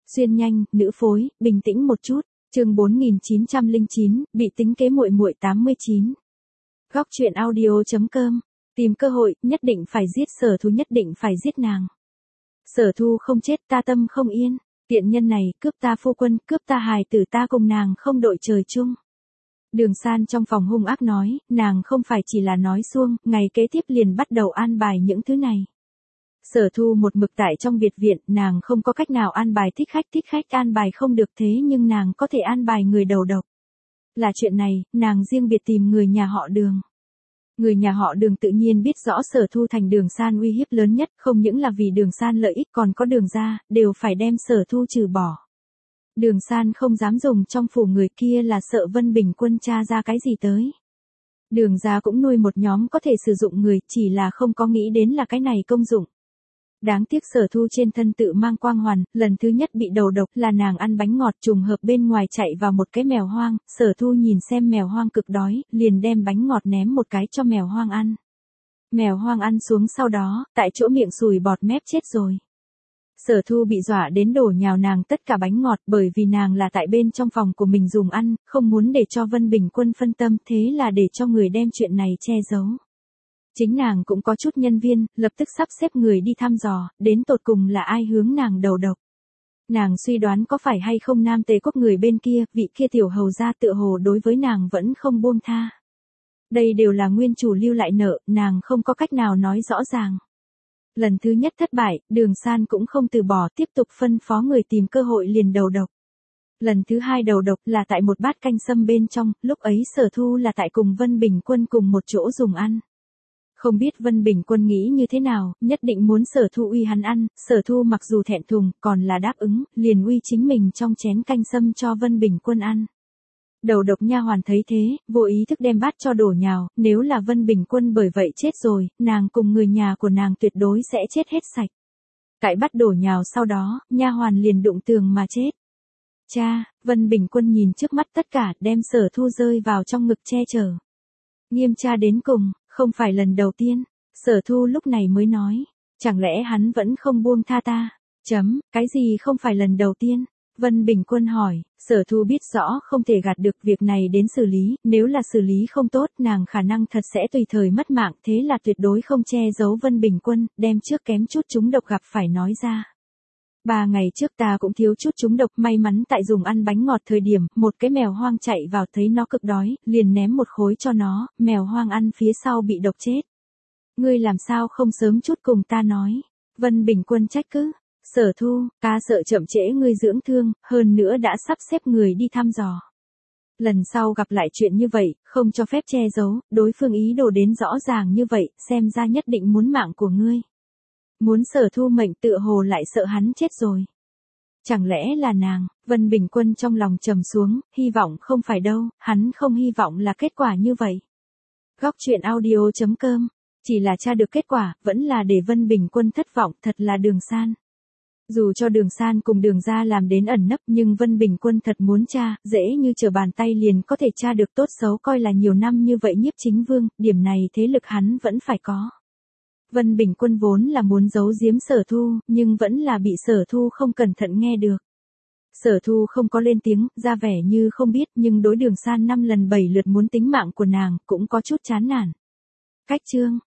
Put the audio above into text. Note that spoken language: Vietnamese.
Xuyên nhanh, nữ phối, bình tĩnh một chút. Chương 4909, bị tính kế muội muội 89. Góc truyện audio.com. Tìm cơ hội, nhất định phải giết Sở Thu, nhất định phải giết nàng. Sở Thu không chết, ta tâm không yên. Tiện nhân này, cướp ta phu quân, cướp ta hài tử, ta cùng nàng không đội trời chung. Đường San trong phòng hung ác nói, nàng không phải chỉ là nói suông, ngày kế tiếp liền bắt đầu an bài những thứ này. Sở Thu một mực tại trong biệt viện, nàng không có cách nào an bài thích khách an bài không được, thế nhưng nàng có thể an bài người đầu độc. Là chuyện này, nàng riêng biệt tìm người nhà họ Đường. Người nhà họ Đường tự nhiên biết rõ Sở Thu thành Đường San uy hiếp lớn nhất, không những là vì Đường San lợi ích còn có Đường gia, đều phải đem Sở Thu trừ bỏ. Đường San không dám dùng trong phủ người kia là sợ Vân Bình Quân tra ra cái gì tới. Đường gia cũng nuôi một nhóm có thể sử dụng người, chỉ là không có nghĩ đến là cái này công dụng. Đáng tiếc Sở Thu trên thân tự mang quang hoàn, lần thứ nhất bị đầu độc là nàng ăn bánh ngọt, trùng hợp bên ngoài chạy vào một cái mèo hoang, Sở Thu nhìn xem mèo hoang cực đói, liền đem bánh ngọt ném một cái cho mèo hoang ăn. Mèo hoang ăn xuống sau đó, tại chỗ miệng sùi bọt mép chết rồi. Sở Thu bị dọa đến đổ nhào nàng tất cả bánh ngọt, bởi vì nàng là tại bên trong phòng của mình dùng ăn, không muốn để cho Vân Bình Quân phân tâm, thế là để cho người đem chuyện này che giấu. Chính nàng cũng có chút nhân viên, lập tức sắp xếp người đi thăm dò, đến tột cùng là ai hướng nàng đầu độc. Nàng suy đoán có phải hay không Nam Tề Quốc người bên kia, vị kia tiểu hầu gia tựa hồ đối với nàng vẫn không buông tha. Đây đều là nguyên chủ lưu lại nợ, nàng không có cách nào nói rõ ràng. Lần thứ nhất thất bại, Đường San cũng không từ bỏ, tiếp tục phân phó người tìm cơ hội liền đầu độc. Lần thứ hai đầu độc là tại một bát canh sâm bên trong, lúc ấy Sở Thu là tại cùng Vân Bình Quân cùng một chỗ dùng ăn. Không biết Vân Bình Quân nghĩ như thế nào, nhất định muốn Sở Thu uy hắn ăn, Sở Thu mặc dù thẹn thùng, còn là đáp ứng, liền uy chính mình trong chén canh sâm cho Vân Bình Quân ăn. Đầu độc nha hoàn thấy thế, vô ý thức đem bát cho đổ nhào, nếu là Vân Bình Quân bởi vậy chết rồi, nàng cùng người nhà của nàng tuyệt đối sẽ chết hết sạch. Tại bát đổ nhào sau đó, nha hoàn liền đụng tường mà chết. Cha, Vân Bình Quân nhìn trước mắt tất cả, đem Sở Thu rơi vào trong ngực che chở. Nghiêm tra đến cùng, không phải lần đầu tiên, Sở Thu lúc này mới nói, chẳng lẽ hắn vẫn không buông tha ta? Cái gì không phải lần đầu tiên? Vân Bình Quân hỏi, Sở Thu biết rõ không thể gạt được việc này đến xử lý, nếu là xử lý không tốt nàng khả năng thật sẽ tùy thời mất mạng, thế là tuyệt đối không che giấu Vân Bình Quân, đem trước kém chút trúng độc gặp phải nói ra. 3 ngày trước ta cũng thiếu chút trúng độc, may mắn tại dùng ăn bánh ngọt thời điểm, một cái mèo hoang chạy vào thấy nó cực đói, liền ném một khối cho nó, mèo hoang ăn phía sau bị độc chết. Ngươi làm sao không sớm chút cùng ta nói? Vân Bình Quân trách cứ. Sở Thu, ta sợ chậm trễ ngươi dưỡng thương, hơn nữa đã sắp xếp người đi thăm dò. Lần sau gặp lại chuyện như vậy, không cho phép che giấu, đối phương ý đồ đến rõ ràng như vậy, xem ra nhất định muốn mạng của ngươi. Muốn Sở Thu mệnh, tựa hồ lại sợ hắn chết rồi. Chẳng lẽ là nàng? Vân Bình Quân trong lòng trầm xuống, hy vọng không phải đâu, hắn không hy vọng là kết quả như vậy. Góc truyện audio.com, chỉ là tra được kết quả, vẫn là để Vân Bình Quân thất vọng, thật là Đường San. Dù cho Đường San cùng Đường gia làm đến ẩn nấp, nhưng Vân Bình Quân thật muốn tra, dễ như trở bàn tay liền có thể tra được, tốt xấu coi là nhiều năm như vậy Nhiếp Chính Vương, điểm này thế lực hắn vẫn phải có. Vân Bình Quân vốn là muốn giấu giếm Sở Thu, nhưng vẫn là bị Sở Thu không cẩn thận nghe được. Sở Thu không có lên tiếng, ra vẻ như không biết, nhưng đối Đường San 5 lần 7 lượt muốn tính mạng của nàng, cũng có chút chán nản. Cách chương